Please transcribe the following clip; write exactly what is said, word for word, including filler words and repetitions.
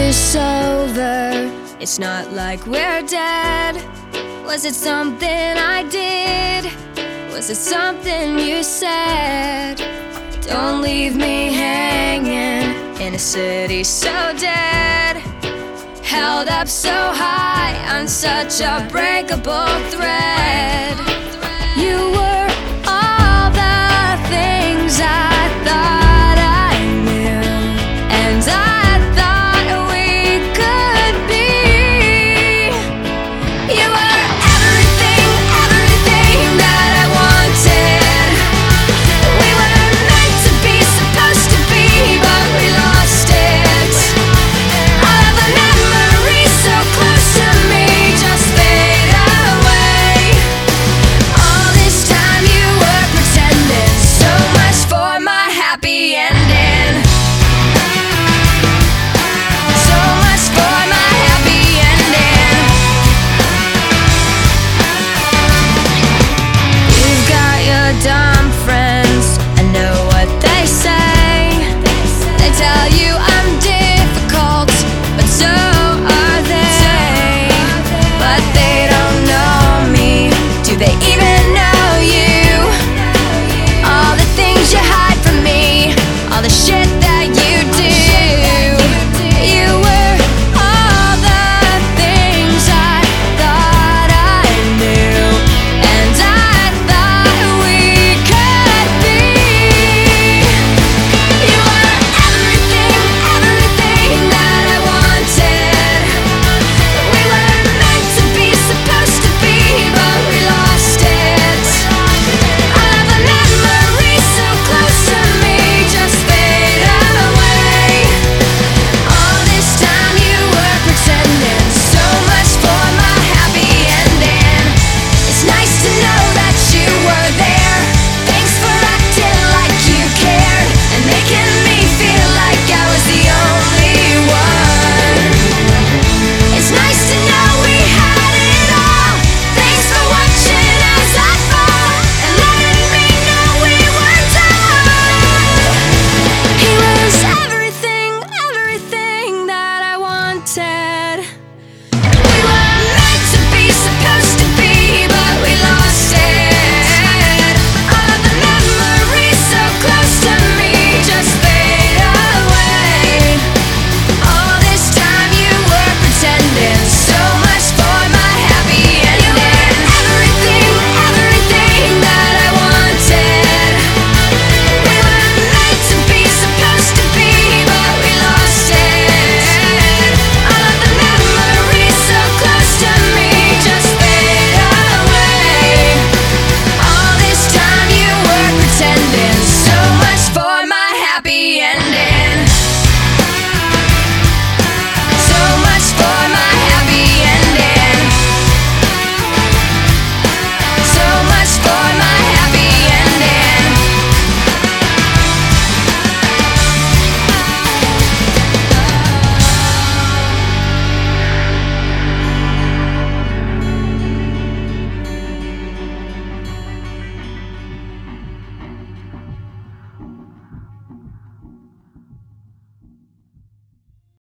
this over? It's not like we're dead. Was it something I did? Was it something you said? Don't leave me hanging in a city so dead, held up so high on such a breakable thread. You were all the things I thought I knew, and I thought we could be. You were everything, everything that I wanted. We were meant to be, supposed to be, but we lost it. All of the memories so close to me just fade away. All this time you were pretending, so much for my happy ending. So much for my happy ending. You've got your dumb friends, I know what they say. They tell you I'm difficult, but so are they. But they don't know me, do they even know you? All the things you hide from me, all the shit that you do. You were all the things I thought I knew, and I thought we could be. You were everything, everything that I wanted. We were meant to be, supposed to be, but we lost it. All of the memories so close to me just fade away. All this time you were pretending, so much for my happy ending. It's nice to know that you were there. Thanks for acting like you cared and making me feel like I was the only one. It's nice to know we had it all. Thanks for watching as I fall and letting me know we were done. He was everything, everything that I wanted. We were meant to be, supposed to be, but we lost it. All of the memories so close to me just fade away. All this time you were pretending, so much for my happy ending. Everything, everything that I wanted. We were meant to be, supposed to be, but we lost it. All of the memories so close to me just fade away. All this time you were pretending, so much for my happy ending.